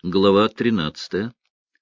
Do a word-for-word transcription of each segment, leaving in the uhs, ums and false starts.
Глава тринадцатая.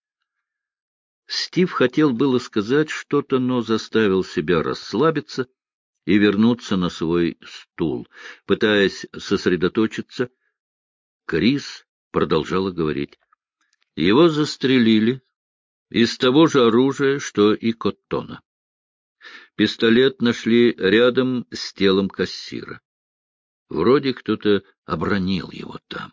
Стив хотел было сказать что-то, но заставил себя расслабиться и вернуться на свой стул. Пытаясь сосредоточиться, Крис продолжала говорить. Его застрелили из того же оружия, что и Коттона. Пистолет нашли рядом с телом кассира. Вроде кто-то обронил его там.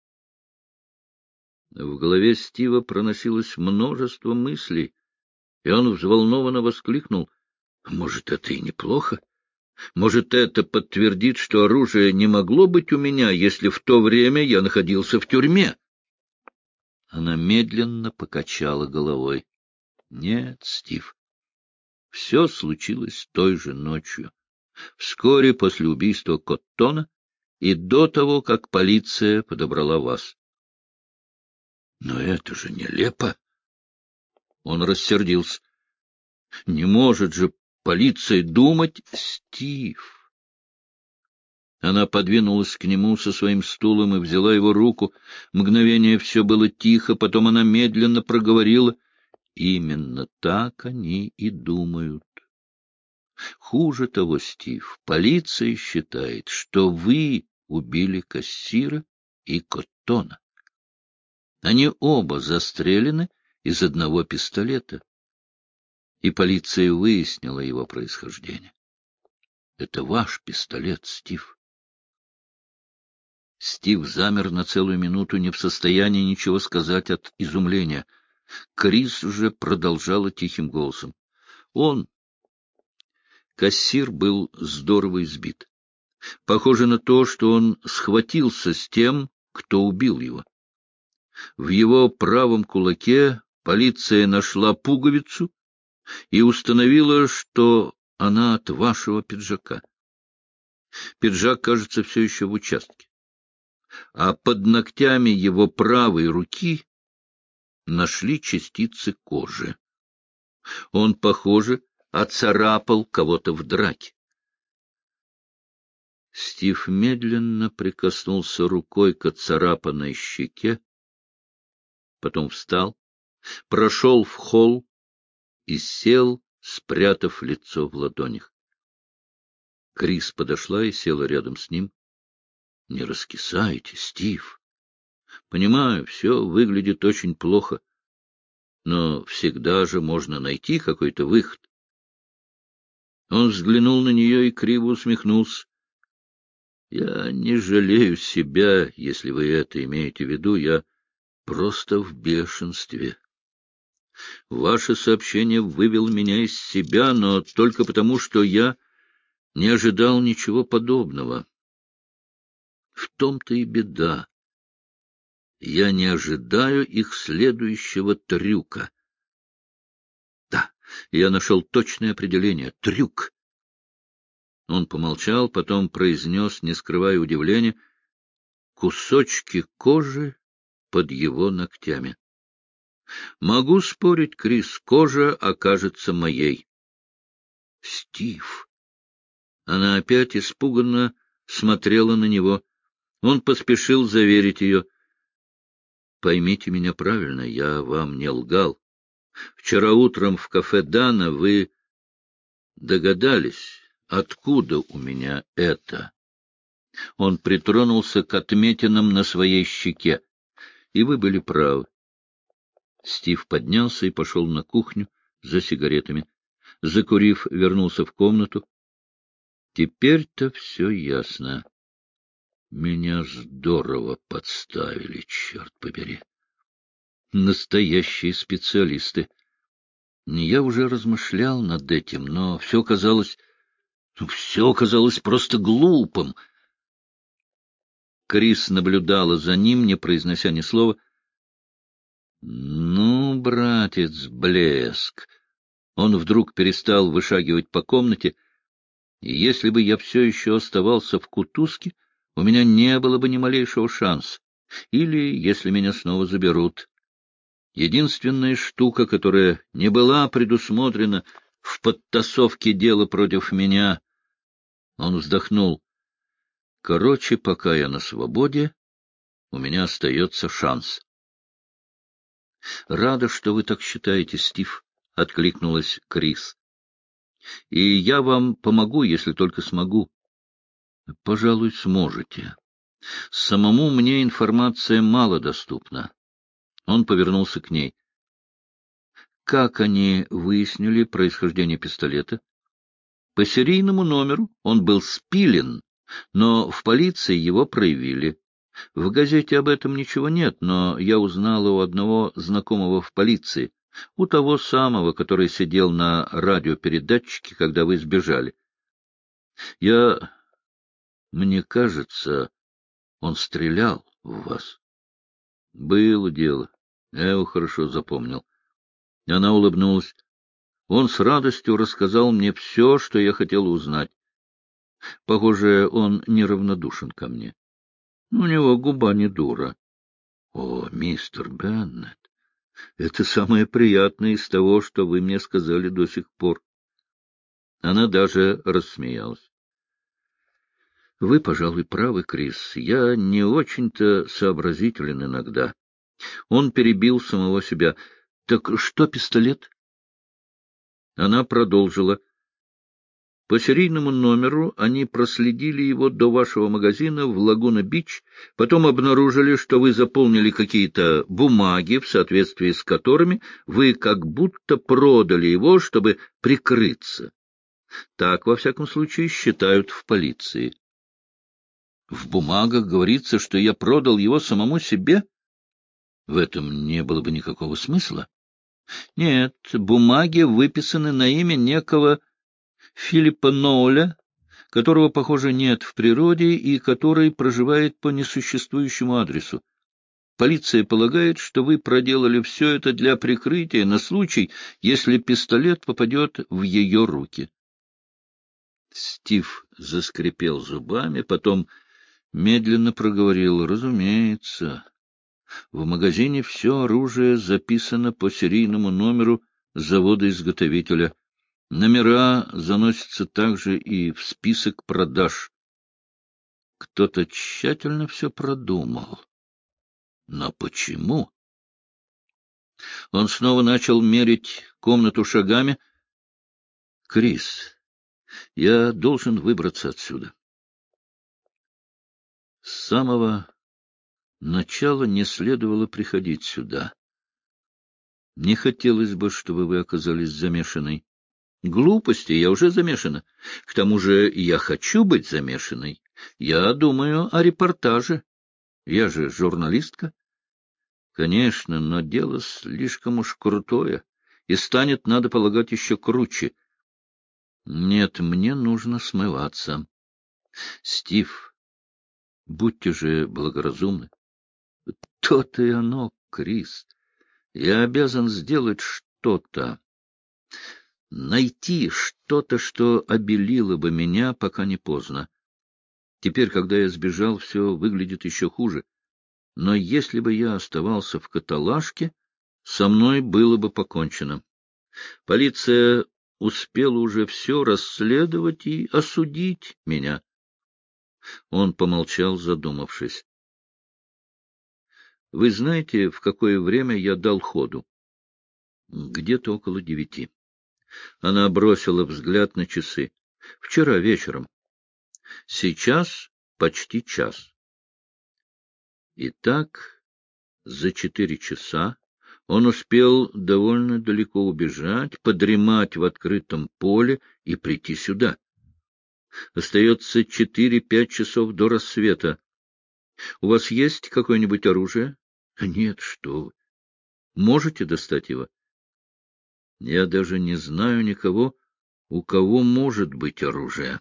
В голове Стива проносилось множество мыслей, и он взволнованно воскликнул. «Может, это и неплохо? Может, это подтвердит, что оружие не могло быть у меня, если в то время я находился в тюрьме?» Она медленно покачала головой. «Нет, Стив, все случилось той же ночью, вскоре после убийства Коттона и до того, как полиция подобрала вас». «Но это же нелепо!» Он рассердился. «Не может же полиция думать...» «Стив!» Она подвинулась к нему со своим стулом и взяла его руку. Мгновение все было тихо, потом она медленно проговорила. «Именно так они и думают. Хуже того, Стив, полиция считает, что вы убили кассира и Коттона. Они оба застрелены из одного пистолета, и полиция выяснила его происхождение. Это ваш пистолет, Стив». Стив замер на целую минуту, не в состоянии ничего сказать от изумления. Крис уже продолжала тихим голосом. Он, кассир, был здорово избит. Похоже на то, что он схватился с тем, кто убил его. В его правом кулаке полиция нашла пуговицу и установила, что она от вашего пиджака. Пиджак, кажется, все еще в участке. А под ногтями его правой руки нашли частицы кожи. Он, похоже, оцарапал кого-то в драке. Стив медленно прикоснулся рукой к оцарапанной щеке, потом встал, прошел в холл и сел, спрятав лицо в ладонях. Крис подошла и села рядом с ним. — Не раскисайте, Стив. Понимаю, все выглядит очень плохо, но всегда же можно найти какой-то выход. Он взглянул на нее и криво усмехнулся. — Я не жалею себя, если вы это имеете в виду. Я просто в бешенстве. Ваше сообщение вывело меня из себя, но только потому, что я не ожидал ничего подобного. В том-то и беда. Я не ожидаю их следующего трюка. Да, я нашел точное определение — трюк. Он помолчал, потом произнес, не скрывая удивления, кусочки кожи под его ногтями. Могу спорить, Крис, кожа окажется моей. Стив. Она опять испуганно смотрела на него. Он поспешил заверить ее. Поймите меня правильно, я вам не лгал. Вчера утром в кафе Дана вы догадались, откуда у меня это. Он притронулся к отметинам на своей щеке. И вы были правы. Стив поднялся и пошел на кухню за сигаретами. Закурив, вернулся в комнату. Теперь-то все ясно. Меня здорово подставили, черт побери. Настоящие специалисты. Я уже размышлял над этим, но все казалось... все казалось просто глупым. Крис наблюдала за ним, не произнося ни слова. — Ну, братец, блеск! Он вдруг перестал вышагивать по комнате, и если бы я все еще оставался в кутузке, у меня не было бы ни малейшего шанса. Или если меня снова заберут. Единственная штука, которая не была предусмотрена в подтасовке дела против меня... Он вздохнул. Короче, пока я на свободе, у меня остается шанс. — Рада, что вы так считаете, Стив, — откликнулась Крис. — И я вам помогу, если только смогу. — Пожалуй, сможете. Самому мне информация мало доступна. Он повернулся к ней. — Как они выяснили происхождение пистолета? — По серийному номеру. Он был спилен, но в полиции его проявили. В газете об этом ничего нет, но я узнала у одного знакомого в полиции, у того самого, который сидел на радиопередатчике, когда вы сбежали. Я... Мне кажется, он стрелял в вас. Было дело. Я его хорошо запомнил. Она улыбнулась. Он с радостью рассказал мне все, что я хотела узнать. Похоже, он неравнодушен ко мне. У него губа не дура. О, мистер Беннет, это самое приятное из того, что вы мне сказали до сих пор. Она даже рассмеялась. Вы, пожалуй, правы, Крис. Я не очень-то сообразителен иногда. Он перебил самого себя. Так что пистолет? Она продолжила. По серийному номеру они проследили его до вашего магазина в Лагуна-Бич, потом обнаружили, что вы заполнили какие-то бумаги, в соответствии с которыми вы как будто продали его, чтобы прикрыться. Так, во всяком случае, считают в полиции. В бумагах говорится, что я продал его самому себе? В этом не было бы никакого смысла. Нет, бумаги выписаны на имя некого Филиппа Ноуля, которого, похоже, нет в природе и который проживает по несуществующему адресу. Полиция полагает, что вы проделали все это для прикрытия на случай, если пистолет попадет в ее руки. Стив заскрипел зубами, потом медленно проговорил. Разумеется, в магазине все оружие записано по серийному номеру завода-изготовителя. Номера заносятся также и в список продаж. Кто-то тщательно все продумал. Но почему? Он снова начал мерить комнату шагами. — Крис, я должен выбраться отсюда. С самого начала не следовало приходить сюда. Не хотелось бы, чтобы вы оказались замешанной. Глупости, я уже замешана. К тому же я хочу быть замешанной. Я думаю о репортаже. Я же журналистка. Конечно, но дело слишком уж крутое, и станет, надо полагать, еще круче. Нет, мне нужно смываться. Стив, будьте же благоразумны. То-то и оно, Крис. Я обязан сделать что-то. Найти что-то, что обелило бы меня, пока не поздно. Теперь, когда я сбежал, все выглядит еще хуже. Но если бы я оставался в каталажке, со мной было бы покончено. Полиция успела уже все расследовать и осудить меня. Он помолчал, задумавшись. — Вы знаете, в какое время я дал ходу? — Где-то около девяти. Она бросила взгляд на часы. — Вчера вечером. Сейчас почти час. Итак, за четыре часа он успел довольно далеко убежать, подремать в открытом поле и прийти сюда. Остается четыре-пять часов до рассвета. У вас есть какое-нибудь оружие? Нет, что вы. Можете достать его? Я даже не знаю никого, у кого может быть оружие.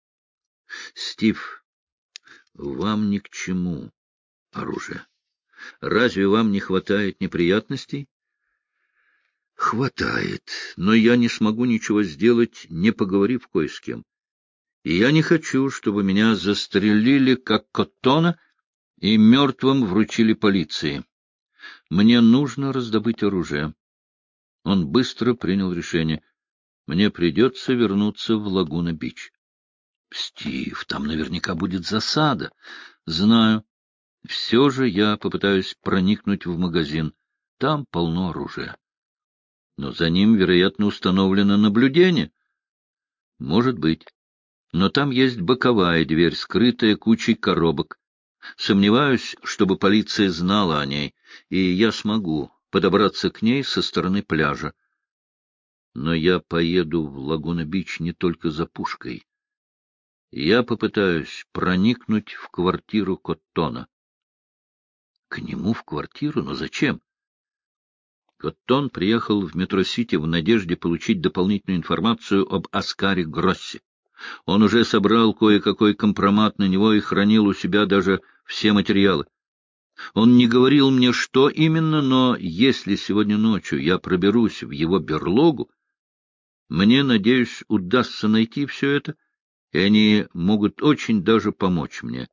Стив, вам ни к чему оружие. Разве вам не хватает неприятностей? Хватает, но я не смогу ничего сделать, не поговорив кое с кем. И я не хочу, чтобы меня застрелили, как Коттона, и мертвым вручили полиции. Мне нужно раздобыть оружие. Он быстро принял решение. Мне придется вернуться в Лагуна-Бич. Стив, там наверняка будет засада. Знаю. Все же я попытаюсь проникнуть в магазин. Там полно оружия. Но за ним, вероятно, установлено наблюдение. Может быть. Но там есть боковая дверь, скрытая кучей коробок. Сомневаюсь, чтобы полиция знала о ней, и я смогу подобраться к ней со стороны пляжа. Но я поеду в Лагуна-Бич не только за пушкой. Я попытаюсь проникнуть в квартиру Коттона. К нему в квартиру? Но зачем? Коттон приехал в Метро-Сити в надежде получить дополнительную информацию об Оскаре Гроссе. Он уже собрал кое-какой компромат на него и хранил у себя даже все материалы. Он не говорил мне, что именно, но если сегодня ночью я проберусь в его берлогу, мне, надеюсь, удастся найти все это, и они могут очень даже помочь мне.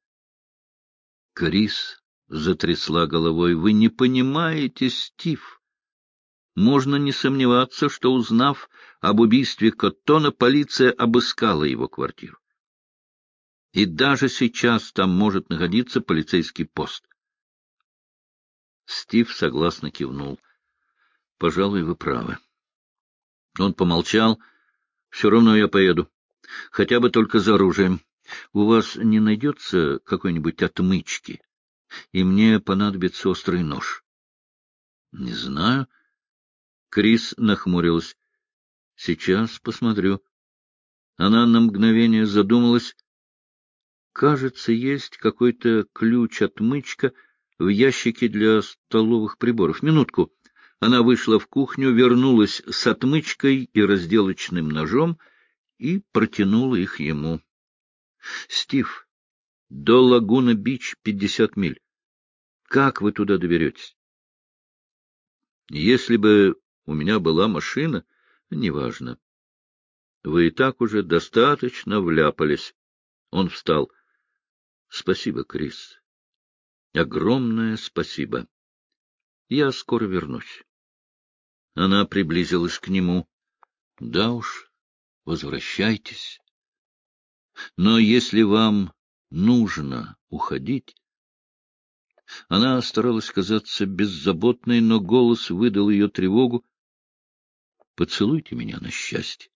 Крис затрясла головой. — Вы не понимаете, Стив. Можно не сомневаться, что, узнав об убийстве Коттона, полиция обыскала его квартиру. И даже сейчас там может находиться полицейский пост. Стив согласно кивнул. — Пожалуй, вы правы. Он помолчал. — Все равно я поеду. Хотя бы только за оружием. У вас не найдется какой-нибудь отмычки? И мне понадобится острый нож. — Не знаю. Крис нахмурилась. — Сейчас посмотрю. Она на мгновение задумалась. Кажется, есть какой-то ключ-отмычка в ящике для столовых приборов. Минутку. Она вышла в кухню, вернулась с отмычкой и разделочным ножом и протянула их ему. — Стив, до Лагуна-Бич пятьдесят миль. Как вы туда доберетесь? — Если бы у меня была машина, неважно. Вы и так уже достаточно вляпались. Он встал. — Спасибо, Крис. Огромное спасибо. Я скоро вернусь. Она приблизилась к нему. — Да уж, возвращайтесь. Но если вам нужно уходить... Она старалась казаться беззаботной, но голос выдал ее тревогу. — Поцелуйте меня на счастье.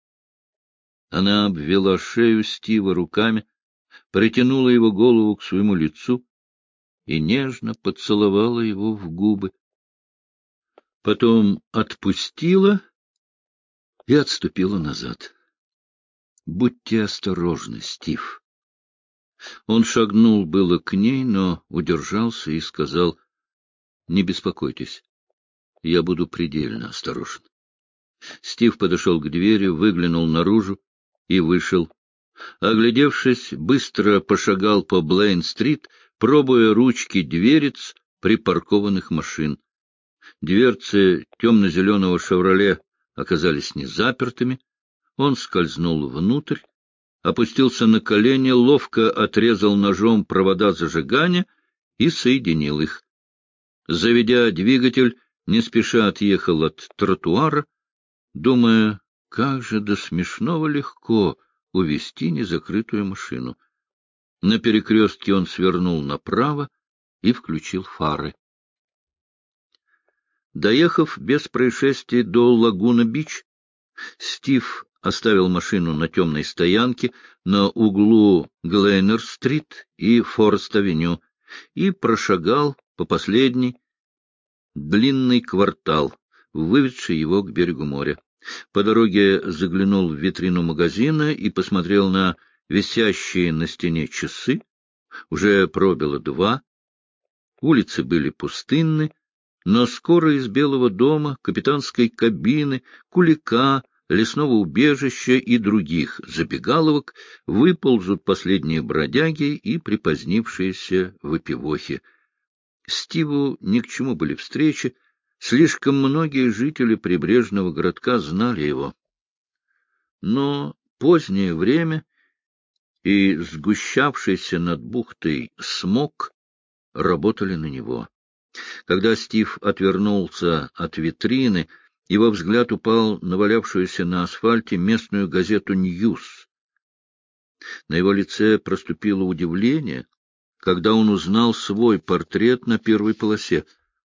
Она обвела шею Стива руками, притянула его голову к своему лицу и нежно поцеловала его в губы. Потом отпустила и отступила назад. — Будьте осторожны, Стив. Он шагнул было к ней, но удержался и сказал: — Не беспокойтесь, я буду предельно осторожен. Стив подошел к двери, выглянул наружу и вышел. Оглядевшись, быстро пошагал по Блейн-стрит, пробуя ручки дверец припаркованных машин. Дверцы темно-зеленого «Шевроле» оказались незапертыми. Он скользнул внутрь, опустился на колени, ловко отрезал ножом провода зажигания и соединил их. Заведя двигатель, не спеша отъехал от тротуара, думая, как же до смешного легко увести незакрытую машину. На перекрестке он свернул направо и включил фары. Доехав без происшествий до Лагуна-Бич, Стив оставил машину на темной стоянке на углу Глейнер-стрит и Форест-авеню и прошагал по последней длинный квартал, выведший его к берегу моря. По дороге заглянул в витрину магазина и посмотрел на висящие на стене часы. Уже пробило два. Улицы были пустынны, но скоро из Белого дома, капитанской кабины, Кулика, лесного убежища и других забегаловок выползут последние бродяги и припозднившиеся выпивохи. Стиву ни к чему были встречи, слишком многие жители прибрежного городка знали его. Но позднее время и сгущавшийся над бухтой смог работали на него. Когда Стив отвернулся от витрины, его взгляд упал на валявшуюся на асфальте местную газету «Ньюс». На его лице проступило удивление, когда он узнал свой портрет на первой полосе.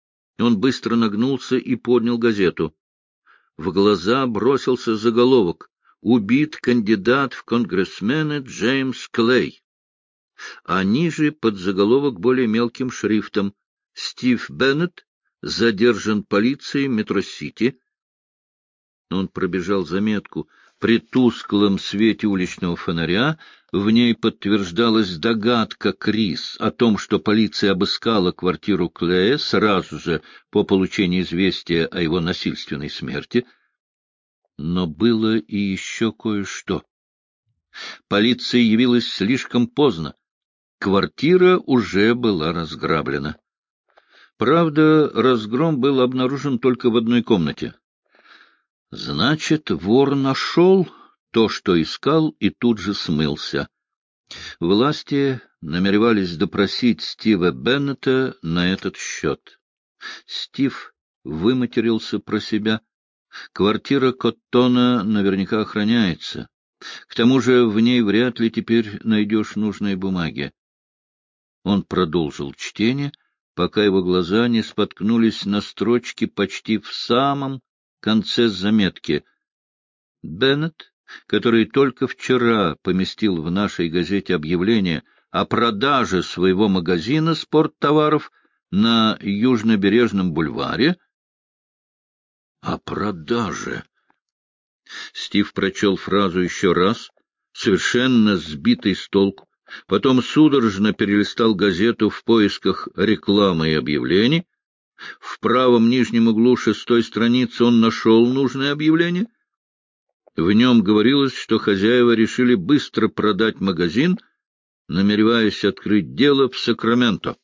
Он быстро нагнулся и поднял газету. В глаза бросился заголовок: «Убит кандидат в конгрессмены Джеймс Клей». А ниже подзаголовок более мелким шрифтом: «Стив Беннет задержан полицией Метро-Сити». Он пробежал заметку. При тусклом свете уличного фонаря в ней подтверждалась догадка Крис о том, что полиция обыскала квартиру Клея сразу же по получении известия о его насильственной смерти. Но было и еще кое-что. Полиция явилась слишком поздно. Квартира уже была разграблена. Правда, разгром был обнаружен только в одной комнате. Значит, вор нашел то, что искал, и тут же смылся. Власти намеревались допросить Стива Беннета на этот счет. Стив выматерился про себя. Квартира Коттона наверняка охраняется. К тому же в ней вряд ли теперь найдешь нужные бумаги. Он продолжил чтение, пока его глаза не споткнулись на строчке почти в самом конце заметки. Беннет, который только вчера поместил в нашей газете объявление о продаже своего магазина спорттоваров на Южнобережном бульваре. О продаже. Стив прочел фразу еще раз, совершенно сбитый с толку, потом судорожно перелистал газету в поисках рекламы и объявлений. В правом нижнем углу шестой страницы он нашел нужное объявление. В нем говорилось, что хозяева решили быстро продать магазин, намереваясь открыть дело в Сакраменто.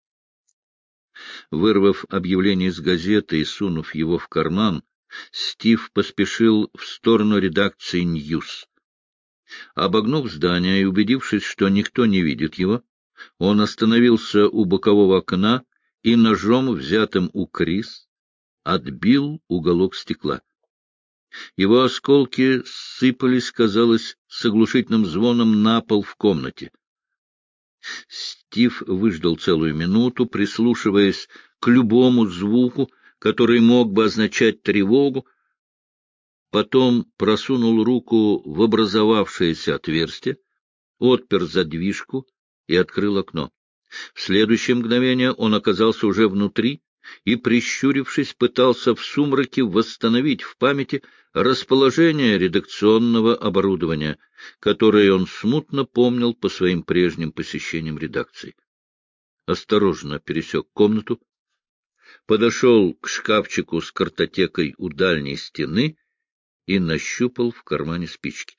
Вырвав объявление из газеты и сунув его в карман, Стив поспешил в сторону редакции «Ньюс». Обогнув здание и убедившись, что никто не видит его, он остановился у бокового окна и ножом, взятым у Крис, отбил уголок стекла. Его осколки сыпались, казалось, с оглушительным звоном на пол в комнате. Стив выждал целую минуту, прислушиваясь к любому звуку, который мог бы означать тревогу, потом просунул руку в образовавшееся отверстие, отпер задвижку и открыл окно. В следующее мгновение он оказался уже внутри и, прищурившись, пытался в сумраке восстановить в памяти расположение редакционного оборудования, которое он смутно помнил по своим прежним посещениям редакции. Осторожно пересек комнату, подошел к шкафчику с картотекой у дальней стены и нащупал в кармане спички.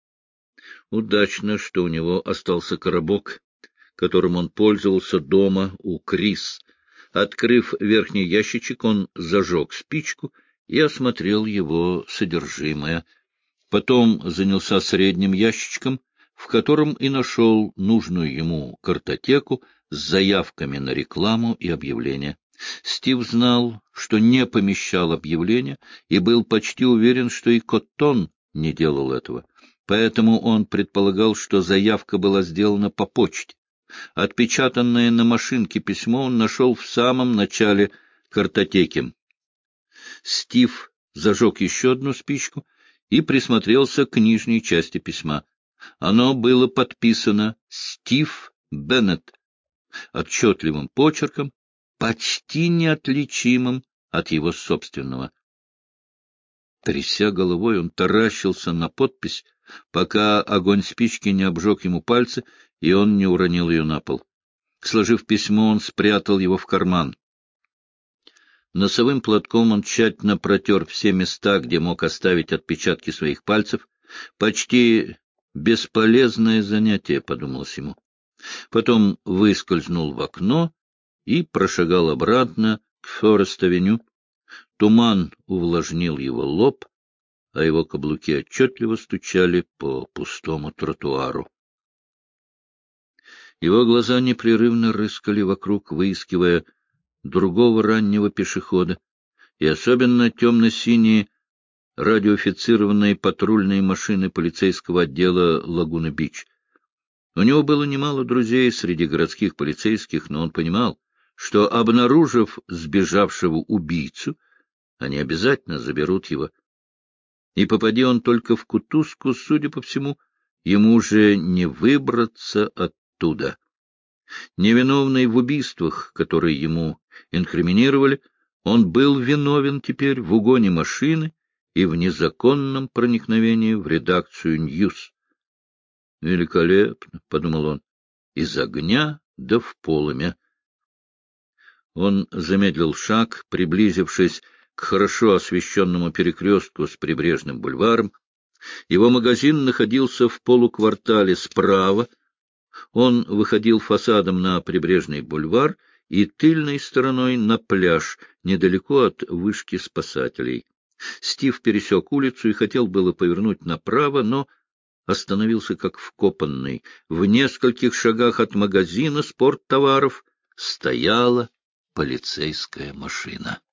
Удачно, что у него остался коробок, которым он пользовался дома у Крис. Открыв верхний ящичек, он зажег спичку и осмотрел его содержимое. Потом занялся средним ящичком, в котором и нашел нужную ему картотеку с заявками на рекламу и объявления. Стив знал, что не помещал объявления, и был почти уверен, что и Коттон не делал этого. Поэтому он предполагал, что заявка была сделана по почте. Отпечатанное на машинке письмо он нашел в самом начале картотеки. Стив зажег еще одну спичку и присмотрелся к нижней части письма. Оно было подписано «Стив Беннет» отчетливым почерком, почти неотличимым от его собственного. Тряся головой, он таращился на подпись, пока огонь спички не обжег ему пальцы, и он не уронил ее на пол. Сложив письмо, он спрятал его в карман. Носовым платком он тщательно протер все места, где мог оставить отпечатки своих пальцев. Почти бесполезное занятие, подумалось ему. Потом выскользнул в окно и прошагал обратно к Форест-авеню. Туман увлажнил его лоб, а его каблуки отчетливо стучали по пустому тротуару. Его глаза непрерывно рыскали вокруг, выискивая другого раннего пешехода, и особенно темно-синие радиоофицированные патрульные машины полицейского отдела Лагуна-Бич. У него было немало друзей среди городских полицейских, но он понимал, что, обнаружив сбежавшего убийцу, они обязательно заберут его. И попади он только в кутузку, судя по всему, ему уже не выбраться оттуда. Невиновный в убийствах, которые ему инкриминировали, он был виновен теперь в угоне машины и в незаконном проникновении в редакцию «Ньюс». «Великолепно», — подумал он, — «из огня да в полымя». Он замедлил шаг, приблизившись к хорошо освещенному перекрестку с прибрежным бульваром. Его магазин находился в полуквартале справа. Он выходил фасадом на прибрежный бульвар и тыльной стороной на пляж, недалеко от вышки спасателей. Стив пересек улицу и хотел было повернуть направо, но остановился как вкопанный. В нескольких шагах от магазина спорттоваров стояла полицейская машина.